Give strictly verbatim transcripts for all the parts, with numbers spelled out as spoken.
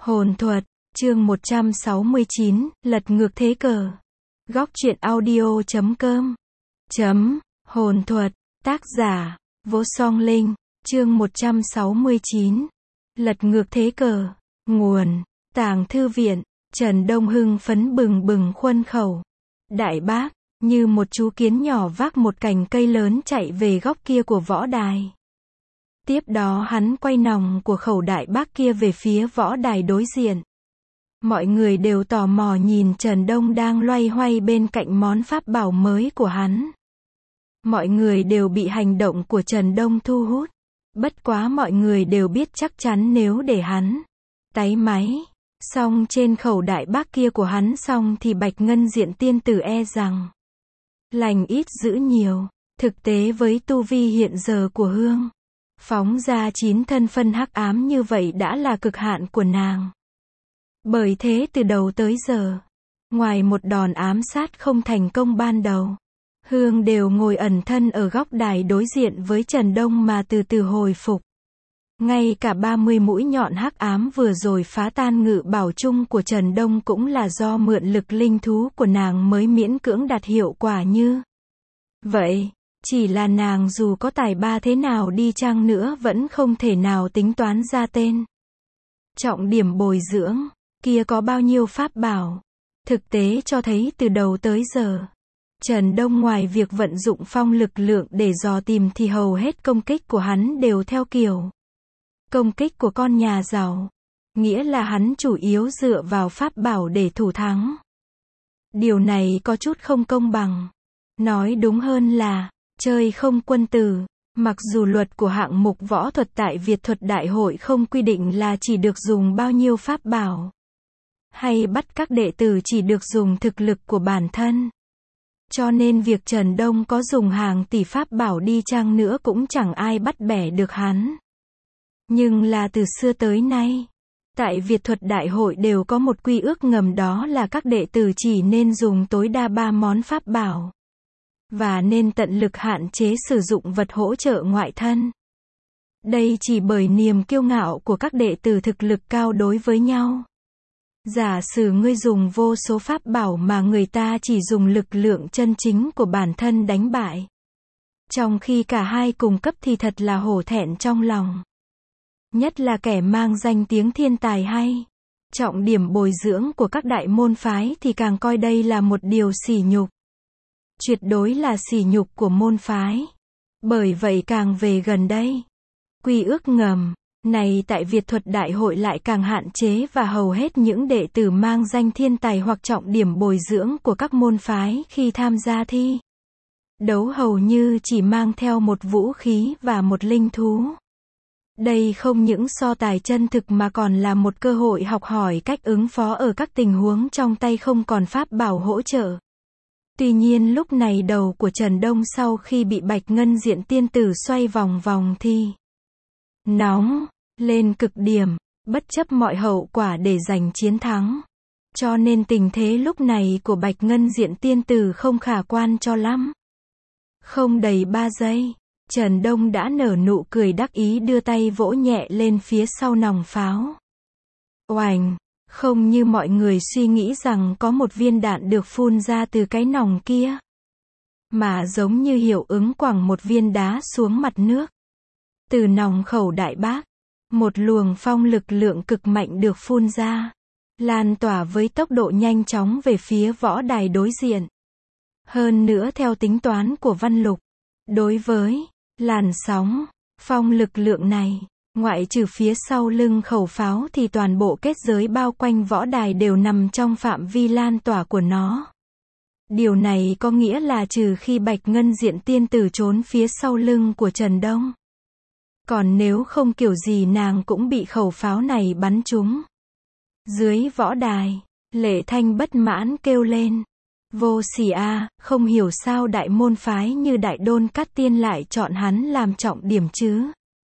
Hồn thuật, chương một trăm sáu mươi chín, lật ngược thế cờ. Góc truyện audio chấm com. Chấm, hồn thuật, tác giả, Vô Song Linh, chương một trăm sáu mươi chín. Lật ngược thế cờ. Nguồn, Tàng Thư Viện, Trần Đông hưng phấn bừng bừng khuôn khẩu. Đại bác, như một chú kiến nhỏ vác một cành cây lớn chạy về góc kia của võ đài. Tiếp đó hắn quay nòng của khẩu đại bác kia về phía võ đài đối diện. Mọi người đều tò mò nhìn Trần Đông đang loay hoay bên cạnh món pháp bảo mới của hắn. Mọi người đều bị hành động của Trần Đông thu hút. Bất quá mọi người đều biết chắc chắn nếu để hắn táy máy xong trên khẩu đại bác kia của hắn xong thì Bạch Ngân Diện Tiên Tử e rằng lành ít dữ nhiều. Thực tế với tu vi hiện giờ của Hương, phóng ra chín thân phân hắc ám như vậy đã là cực hạn của nàng. Bởi thế từ đầu tới giờ, ngoài một đòn ám sát không thành công ban đầu, Hương đều ngồi ẩn thân ở góc đài đối diện với Trần Đông mà từ từ hồi phục. Ngay cả ba mươi mũi nhọn hắc ám vừa rồi phá tan ngự bảo chung của Trần Đông cũng là do mượn lực linh thú của nàng mới miễn cưỡng đạt hiệu quả như vậy. Chỉ là nàng dù có tài ba thế nào đi chăng nữa vẫn không thể nào tính toán ra tên trọng điểm bồi dưỡng kia có bao nhiêu pháp bảo. Thực tế cho thấy từ đầu tới giờ, Trần Đông ngoài việc vận dụng phong lực lượng để dò tìm thì hầu hết công kích của hắn đều theo kiểu công kích của con nhà giàu. Nghĩa là hắn chủ yếu dựa vào pháp bảo để thủ thắng. Điều này có chút không công bằng. Nói đúng hơn là chơi không quân tử. Mặc dù luật của hạng mục võ thuật tại Việt Thuật Đại hội không quy định là chỉ được dùng bao nhiêu pháp bảo, hay bắt các đệ tử chỉ được dùng thực lực của bản thân. Cho nên việc Trần Đông có dùng hàng tỷ pháp bảo đi chăng nữa cũng chẳng ai bắt bẻ được hắn. Nhưng là từ xưa tới nay, tại Việt Thuật Đại hội đều có một quy ước ngầm, đó là các đệ tử chỉ nên dùng tối đa ba món pháp bảo. Và nên tận lực hạn chế sử dụng vật hỗ trợ ngoại thân. Đây chỉ bởi niềm kiêu ngạo của các đệ tử thực lực cao đối với nhau. Giả sử ngươi dùng vô số pháp bảo mà người ta chỉ dùng lực lượng chân chính của bản thân đánh bại, trong khi cả hai cùng cấp thì thật là hổ thẹn trong lòng. Nhất là kẻ mang danh tiếng thiên tài hay trọng điểm bồi dưỡng của các đại môn phái thì càng coi đây là một điều sỉ nhục. Tuyệt đối là sỉ nhục của môn phái. Bởi vậy càng về gần đây, quy ước ngầm này tại Việt Thuật Đại hội lại càng hạn chế, và hầu hết những đệ tử mang danh thiên tài hoặc trọng điểm bồi dưỡng của các môn phái khi tham gia thi đấu hầu như chỉ mang theo một vũ khí và một linh thú. Đây không những so tài chân thực mà còn là một cơ hội học hỏi cách ứng phó ở các tình huống trong tay không còn pháp bảo hỗ trợ. Tuy nhiên lúc này đầu của Trần Đông sau khi bị Bạch Ngân Diện Tiên Tử xoay vòng vòng thì nóng lên cực điểm, bất chấp mọi hậu quả để giành chiến thắng. Cho nên tình thế lúc này của Bạch Ngân Diện Tiên Tử không khả quan cho lắm. Không đầy ba giây, Trần Đông đã nở nụ cười đắc ý đưa tay vỗ nhẹ lên phía sau nòng pháo. Oành! Không như mọi người suy nghĩ rằng có một viên đạn được phun ra từ cái nòng kia, mà giống như hiệu ứng quẳng một viên đá xuống mặt nước. Từ nòng khẩu đại bác, một luồng phong lực lượng cực mạnh được phun ra, lan tỏa với tốc độ nhanh chóng về phía võ đài đối diện. Hơn nữa theo tính toán của Văn Lục, đối với làn sóng phong lực lượng này, ngoại trừ phía sau lưng khẩu pháo thì toàn bộ kết giới bao quanh võ đài đều nằm trong phạm vi lan tỏa của nó. Điều này có nghĩa là trừ khi Bạch Ngân Diện Tiên Tử trốn phía sau lưng của Trần Đông, còn nếu không kiểu gì nàng cũng bị khẩu pháo này bắn trúng. Dưới võ đài, Lệ Thanh bất mãn kêu lên. Vô sỉ a, không hiểu sao đại môn phái như Đại Đôn Cát Tiên lại chọn hắn làm trọng điểm chứ.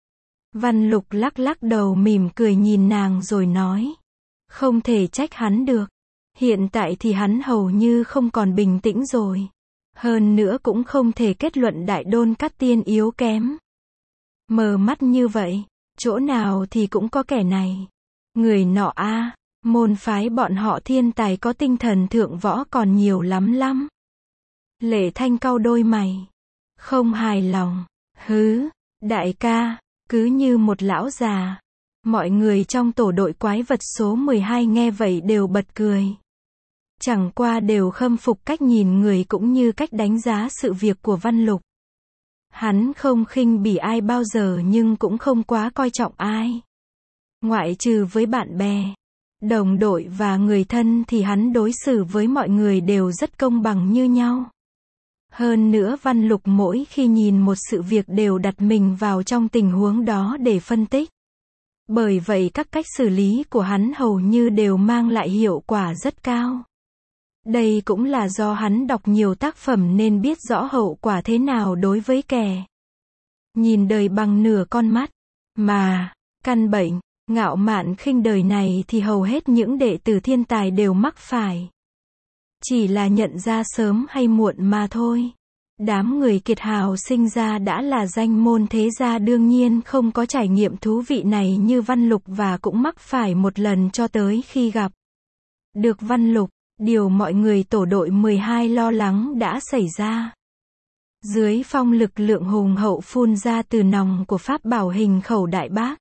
Văn Lục lắc lắc đầu mỉm cười nhìn nàng rồi nói. Không thể trách hắn được. Hiện tại thì hắn hầu như không còn bình tĩnh rồi. Hơn nữa cũng không thể kết luận Đại Đôn Cát Tiên yếu kém. Mờ mắt như vậy, chỗ nào thì cũng có kẻ này. Người nọ a, môn phái bọn họ thiên tài có tinh thần thượng võ còn nhiều lắm lắm. Lệ Thanh cau đôi mày. Không hài lòng. Hứ, đại ca, cứ như một lão già. Mọi người trong tổ đội quái vật số mười hai nghe vậy đều bật cười. Chẳng qua đều khâm phục cách nhìn người cũng như cách đánh giá sự việc của Văn Lục. Hắn không khinh bỉ ai bao giờ nhưng cũng không quá coi trọng ai. Ngoại trừ với bạn bè, đồng đội và người thân thì hắn đối xử với mọi người đều rất công bằng như nhau. Hơn nữa Văn Lục mỗi khi nhìn một sự việc đều đặt mình vào trong tình huống đó để phân tích. Bởi vậy các cách xử lý của hắn hầu như đều mang lại hiệu quả rất cao. Đây cũng là do hắn đọc nhiều tác phẩm nên biết rõ hậu quả thế nào đối với kẻ nhìn đời bằng nửa con mắt. Mà, căn bệnh, ngạo mạn khinh đời này thì hầu hết những đệ tử thiên tài đều mắc phải. Chỉ là nhận ra sớm hay muộn mà thôi. Đám người kiệt hào sinh ra đã là danh môn thế gia đương nhiên không có trải nghiệm thú vị này như Văn Lục và cũng mắc phải một lần cho tới khi gặp được Văn Lục. Điều mọi người tổ đội mười hai lo lắng đã xảy ra. Dưới phong lực lượng hùng hậu phun ra từ nòng của pháp bảo hình khẩu đại bác.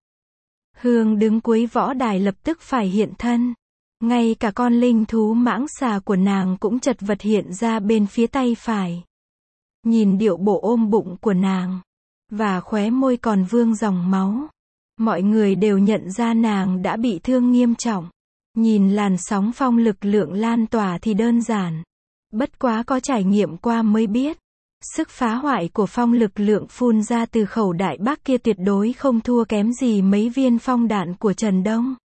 Hương đứng cuối võ đài lập tức phải hiện thân. Ngay cả con linh thú mãng xà của nàng cũng chật vật hiện ra bên phía tay phải. Nhìn điệu bộ ôm bụng của nàng, và khóe môi còn vương dòng máu. Mọi người đều nhận ra nàng đã bị thương nghiêm trọng. Nhìn làn sóng phong lực lượng lan tỏa thì đơn giản. Bất quá có trải nghiệm qua mới biết. Sức phá hoại của phong lực lượng phun ra từ khẩu đại bác kia tuyệt đối không thua kém gì mấy viên phong đạn của Trần Đông.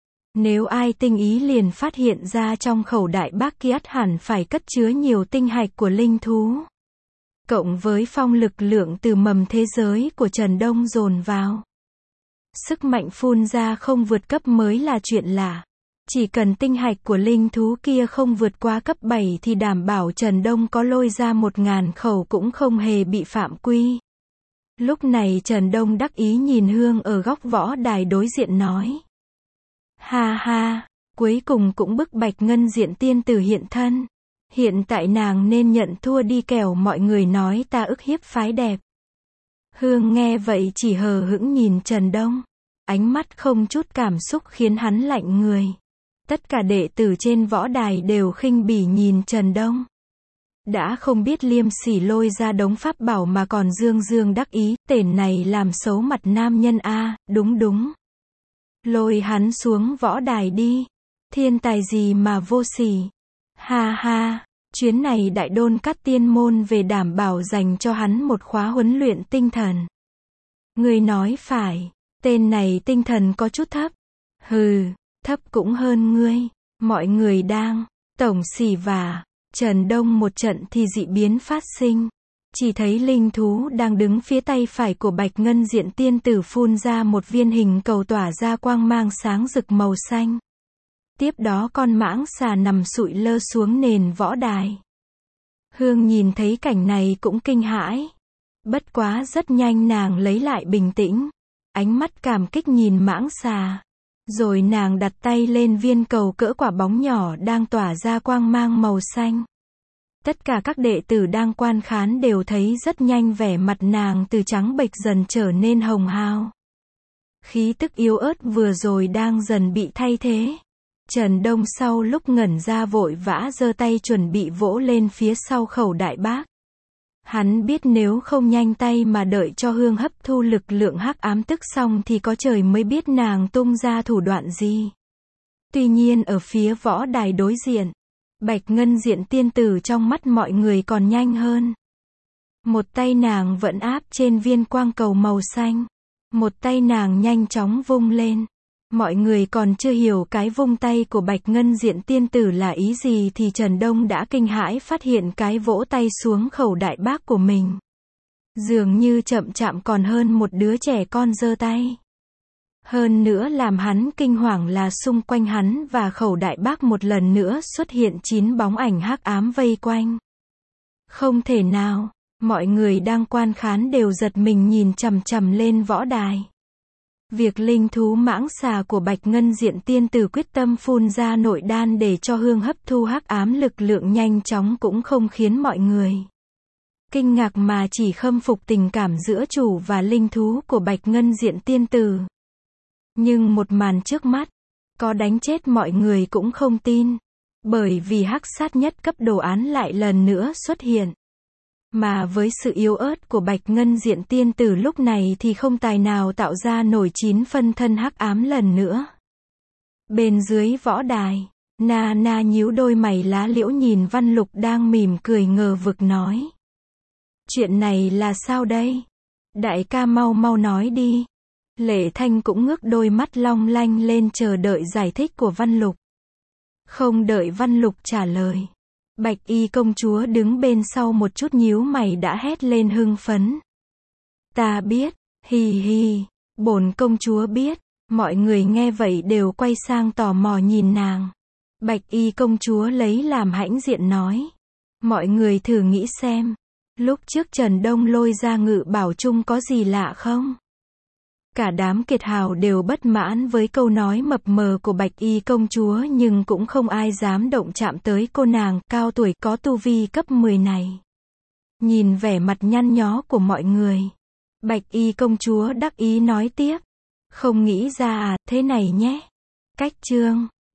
Nếu ai tinh ý liền phát hiện ra trong khẩu đại bác kia hẳn phải cất chứa nhiều tinh hạch của linh thú. Cộng với phong lực lượng từ mầm thế giới của Trần Đông dồn vào. Sức mạnh phun ra không vượt cấp mới là chuyện lạ. Chỉ cần tinh hạch của linh thú kia không vượt qua cấp bảy thì đảm bảo Trần Đông có lôi ra một ngàn khẩu cũng không hề bị phạm quy. Lúc này Trần Đông đắc ý nhìn Hương ở góc võ đài đối diện nói. Ha ha, cuối cùng cũng bức Bạch Ngân Diện tiên tử hiện thân. Hiện tại nàng nên nhận thua đi kẻo mọi người nói ta ức hiếp phái đẹp. Hương nghe vậy chỉ hờ hững nhìn Trần Đông. Ánh mắt không chút cảm xúc khiến hắn lạnh người. Tất cả đệ tử trên võ đài đều khinh bỉ nhìn Trần Đông. Đã không biết liêm sỉ lôi ra đống pháp bảo mà còn dương dương đắc ý, tên này làm xấu mặt nam nhân a, đúng đúng. Lôi hắn xuống võ đài đi. Thiên tài gì mà vô sỉ. Ha ha, chuyến này Đại Đôn Cát Tiên môn về đảm bảo dành cho hắn một khóa huấn luyện tinh thần. Người nói phải, tên này tinh thần có chút thấp. Hừ. Thấp cũng hơn ngươi. Mọi người đang tổng xỉ vả Trần Đông một trận thì dị biến phát sinh. Chỉ thấy linh thú đang đứng phía tay phải của Bạch Ngân Diện tiên tử phun ra một viên hình cầu tỏa ra quang mang sáng rực màu xanh. Tiếp đó con mãng xà nằm sụi lơ xuống nền võ đài. Hương nhìn thấy cảnh này cũng kinh hãi. Bất quá rất nhanh nàng lấy lại bình tĩnh. Ánh mắt cảm kích nhìn mãng xà. Rồi nàng đặt tay lên viên cầu cỡ quả bóng nhỏ đang tỏa ra quang mang màu xanh. Tất cả các đệ tử đang quan khán đều thấy rất nhanh vẻ mặt nàng từ trắng bệch dần trở nên hồng hào. Khí tức yếu ớt vừa rồi đang dần bị thay thế. Trần Đông sau lúc ngẩn ra vội vã giơ tay chuẩn bị vỗ lên phía sau khẩu đại bác. Hắn biết nếu không nhanh tay mà đợi cho Hương hấp thu lực lượng hắc ám tức xong thì có trời mới biết nàng tung ra thủ đoạn gì. Tuy nhiên ở phía võ đài đối diện, Bạch Ngân Diện tiên tử trong mắt mọi người còn nhanh hơn. Một tay nàng vẫn áp trên viên quang cầu màu xanh. Một tay nàng nhanh chóng vung lên. Mọi người còn chưa hiểu cái vung tay của Bạch Ngân Diện tiên tử là ý gì thì Trần Đông đã kinh hãi phát hiện cái vỗ tay xuống khẩu đại bác của mình. Dường như chậm chạm còn hơn một đứa trẻ con giơ tay. Hơn nữa làm hắn kinh hoàng là xung quanh hắn và khẩu đại bác một lần nữa xuất hiện chín bóng ảnh hắc ám vây quanh. Không thể nào, mọi người đang quan khán đều giật mình nhìn chằm chằm lên võ đài. Việc linh thú mãng xà của Bạch Ngân Diện Tiên Tử quyết tâm phun ra nội đan để cho hương hấp thu hắc ám lực lượng nhanh chóng cũng không khiến mọi người kinh ngạc mà chỉ khâm phục tình cảm giữa chủ và linh thú của Bạch Ngân Diện Tiên Tử. Nhưng một màn trước mắt, có đánh chết mọi người cũng không tin, bởi vì hắc sát nhất cấp đồ án lại lần nữa xuất hiện. Mà với sự yếu ớt của Bạch Ngân Diện Tiên Tử lúc này thì không tài nào tạo ra nổi chín phân thân hắc ám lần nữa. Bên dưới võ đài, Na Na nhíu đôi mày lá liễu nhìn Văn Lục đang mỉm cười ngờ vực nói. Chuyện này là sao đây? Đại ca mau mau nói đi. Lệ Thanh cũng ngước đôi mắt long lanh lên chờ đợi giải thích của Văn Lục. Không đợi Văn Lục trả lời, Bạch Y công chúa đứng bên sau một chút nhíu mày đã hét lên hưng phấn. Ta biết, hì hì, bổn công chúa biết. Mọi người nghe vậy đều quay sang tò mò nhìn nàng. Bạch Y công chúa lấy làm hãnh diện nói. Mọi người thử nghĩ xem, lúc trước Trần Đông lôi ra ngự bảo chung có gì lạ không? Cả đám kiệt hào đều bất mãn với câu nói mập mờ của Bạch Y công chúa nhưng cũng không ai dám động chạm tới cô nàng cao tuổi có tu vi cấp mười này. Nhìn vẻ mặt nhăn nhó của mọi người, Bạch Y công chúa đắc ý nói tiếp. Không nghĩ ra à, thế này nhé. Cách chương